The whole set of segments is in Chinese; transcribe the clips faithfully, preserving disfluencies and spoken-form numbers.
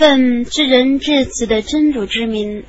奉至仁至慈的真主之名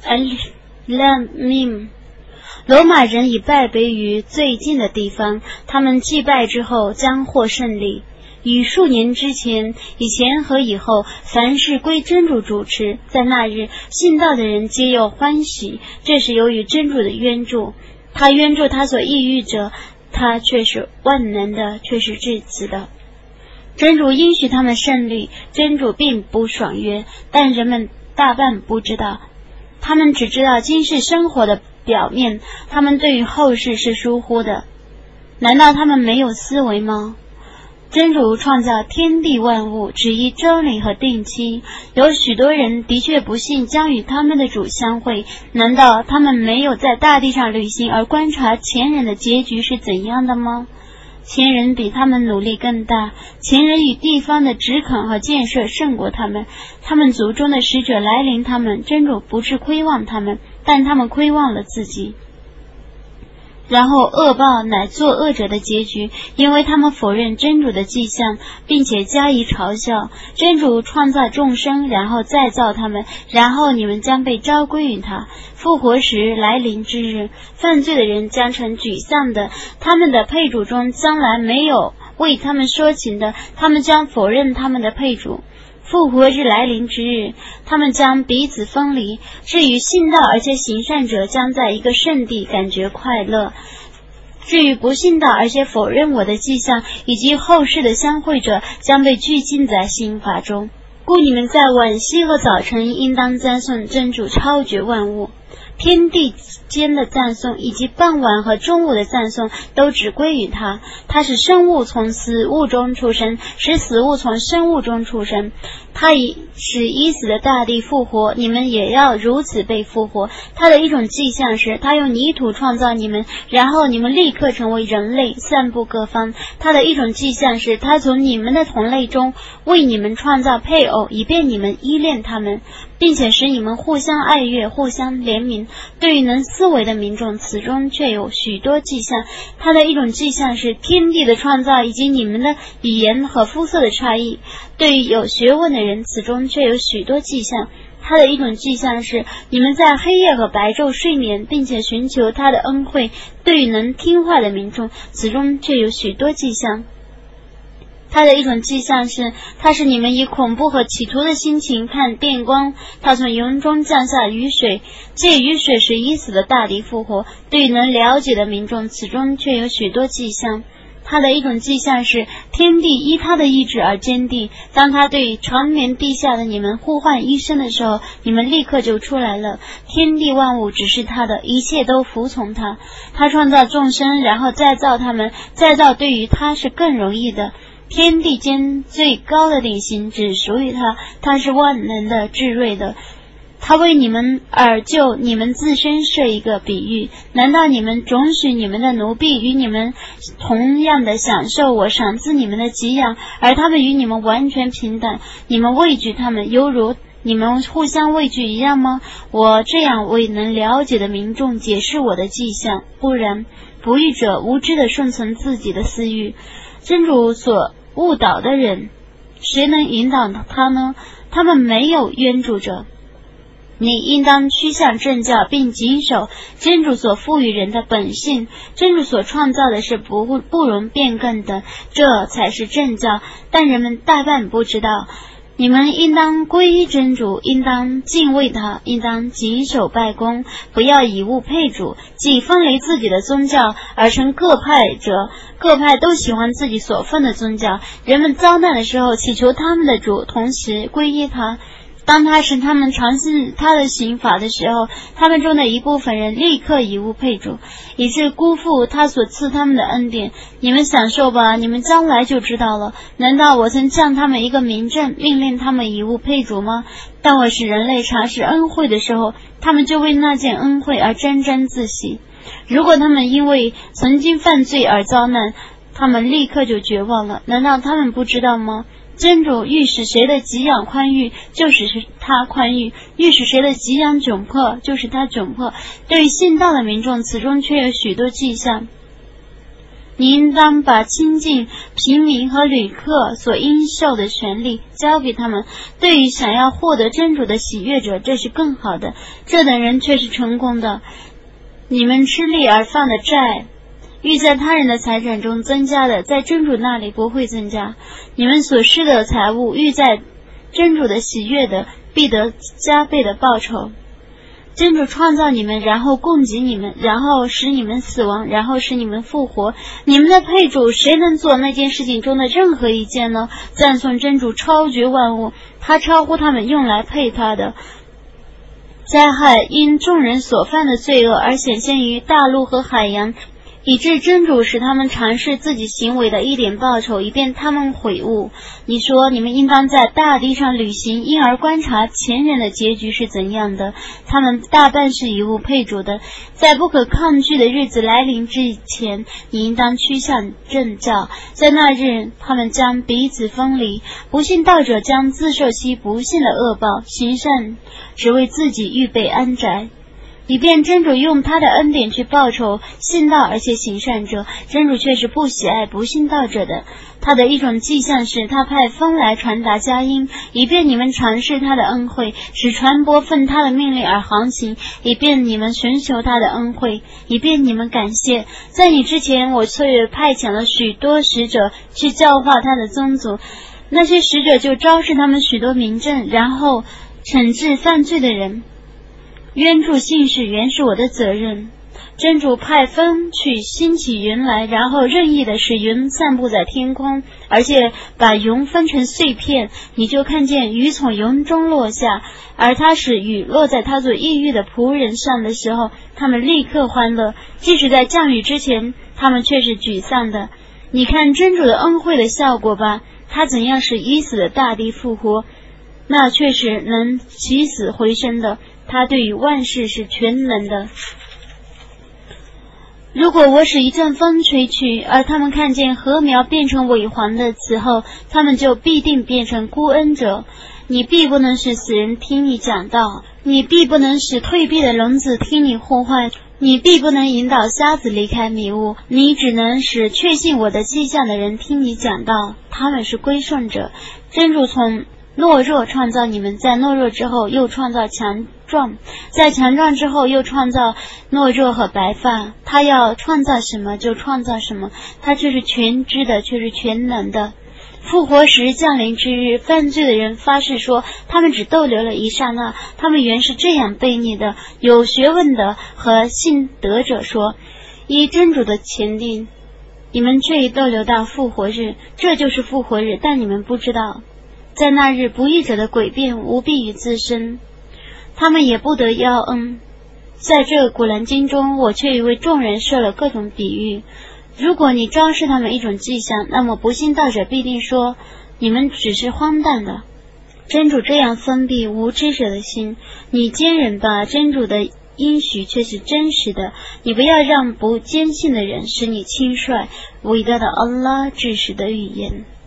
Al-Lamim。罗马人已败北于最近的地方，他们祭拜之后将获胜利。以数年之前、以前和以后，凡是归真主主持，在那日信道的人皆有欢喜，这是由于真主的援助。他援助他所抑郁者，他却是万能的，却是至慈的。真主应许他们胜利，真主并不爽约，但人们大半不知道，他们只知道今世生活的表面，他们对于后世是疏忽的。难道他们没有思维吗？真主创造天地万物，只依真理和定期。有许多人的确不信将与他们的主相会，难道他们没有在大地上旅行而观察前人的结局是怎样的吗？前人比他们努力更大，前人与地方的植垦和建设胜过他们，他们族中的使者来临他们，真主不是亏望他们，但他们亏望了自己。然后恶报乃作恶者的结局，因为他们否认真主的迹象，并且加以嘲笑。真主创造众生，然后再造他们，然后你们将被召归于他。复活时来临之日，犯罪的人将成沮丧的，他们的配主中将来没有为他们说情的，他们将否认他们的配主。复活日来临之日，他们将彼此分离。至于信道而且行善者，将在一个圣地感觉快乐。至于不信道而且否认我的迹象以及后世的相会者，将被拘禁在刑罚中。故你们在晚夕和早晨应当赞颂真主超绝万物。天地间的赞颂以及傍晚和中午的赞颂都只归于他。他使生物从死物中出生，使死物从生物中出生。他以使已死的大地复活，你们也要如此被复活。他的一种迹象是，他用泥土创造你们，然后你们立刻成为人类，散布各方。他的一种迹象是，他从你们的同类中为你们创造配偶，以便你们依恋他们，并且使你们互相爱悦，互相怜悯。对于能思维的民众，此中却有许多迹象。他的一种迹象是天地的创造以及你们的语言和肤色的差异。对于有学问的人，此中却有许多迹象。他的一种迹象是你们在黑夜和白昼睡眠，并且寻求他的恩惠。对于能听话的民众，此中却有许多迹象。他的一种迹象是，他使你们以恐怖和企图的心情看电光，他从云中降下雨水，借雨水使已死的大地复活。对于能了解的民众，此中却有许多迹象。他的一种迹象是，天地依他的意志而坚定。当他对长眠地下的你们呼唤一声的时候，你们立刻就出来了。天地万物只是他的，一切都服从他。他创造众生，然后再造他们，再造对于他是更容易的。天地间最高的顶型只属于他，他是万能的、至睿的。他为你们而就你们自身设一个比喻，难道你们准许你们的奴婢与你们同样的享受我赏赐你们的给养，而他们与你们完全平等？你们畏惧他们，犹如你们互相畏惧一样吗？我这样为能了解的民众解释我的迹象，不然不义者无知地顺从自己的私欲。真主所误导的人，谁能引导他呢？他们没有援助者。你应当趋向正教，并谨守真主所赋予人的本性。真主所创造的是不不容变更的，这才是正教，但人们大半不知道。你们应当皈依真主，应当敬畏他，应当谨守拜功，不要以物配主，即分离自己的宗教而成各派者。各派都喜欢自己所奉的宗教。人们遭难的时候祈求他们的主，同时皈依他。当他使他们尝试他的刑罚的时候，他们中的一部分人立刻以物配主，以致辜负他所赐他们的恩典。你们享受吧，你们将来就知道了。难道我曾降他们一个明证，命令他们以物配主吗？当我使人类尝试恩惠的时候，他们就为那件恩惠而沾沾自喜。如果他们因为曾经犯罪而遭难，他们立刻就绝望了。难道他们不知道吗？真主欲使谁的给养宽裕，就使他宽裕；欲使谁的给养窘迫，就使他窘迫。对于信道的民众，此中却有许多迹象。 你应当把亲近平民和旅客所应受的权利交给他们。对于想要获得真主的喜悦者，这是更好的，这等人却是成功的。你们吃力而放的债，欲在他人的财产中增加的，在真主那里不会增加。你们所施的财物，欲在真主的喜悦的，必得加倍的报酬。真主创造你们，然后供给你们，然后使你们死亡，然后使你们复活。你们的配主，谁能做那件事情中的任何一件呢？赞颂真主超绝万物，他超乎他们用来配他的。灾害因众人所犯的罪恶而显现于大陆和海洋，以致真主使他们尝试自己行为的一点报酬，以便他们悔悟。你说你们应当在大地上旅行，因而观察前人的结局是怎样的，他们大半是以物配主的。在不可抗拒的日子来临之前，你应当趋向正教，在那日他们将彼此分离，不信道者将自受其不幸的恶报，行善只为自己预备安宅，以便真主用他的恩典去报酬信道而且行善者。真主却是不喜爱不信道者的。他的一种迹象是他派风来传达佳音，以便你们尝试他的恩惠，使传播奉他的命令而航行，以便你们寻求他的恩惠，以便你们感谢。在你之前，我却派遣了许多使者去教化他的宗族，那些使者就昭示他们许多明证，然后惩治犯罪的人。冤助信士原是我的责任。真主派风去兴起云来，然后任意的使云散布在天空，而且把云分成碎片，你就看见雨从云中落下，而他使雨落在他所抑郁的仆人上的时候，他们立刻欢乐；即使在降雨之前，他们却是沮丧的。你看真主的恩惠的效果吧，他怎样使已死的大地复活，那却是能起死回生的，他对于万事是全能的。如果我使一阵风吹去，而他们看见禾苗变成萎黄的此后，他们就必定变成孤恩者。你必不能使死人听你讲道，你必不能使退避的聋子听你呼唤，你必不能引导瞎子离开迷雾，你只能使确信我的迹象的人听你讲道，他们是归顺者。真主从懦弱创造你们，在懦弱之后又创造强壮，在强壮之后又创造懦弱和白发。他要创造什么就创造什么，他却是全知的，却是全能的。复活时降临之日，犯罪的人发誓说他们只逗留了一刹那，他们原是这样悖逆的。有学问的和信德者说，依真主的前定，你们却已逗留到复活日，这就是复活日，但你们不知道。在那日，不义者的诡辩无裨于自身，他们也不得邀恩。在这古兰经中，我却已为众人设了各种比喻。如果你昭示他们一种迹象，那么不信道者必定说你们只是荒诞的。真主这样封闭无知者的心，你坚忍吧，真主的应许却是真实的。你不要让不坚信的人使你轻率。伟大的安拉至实的语言。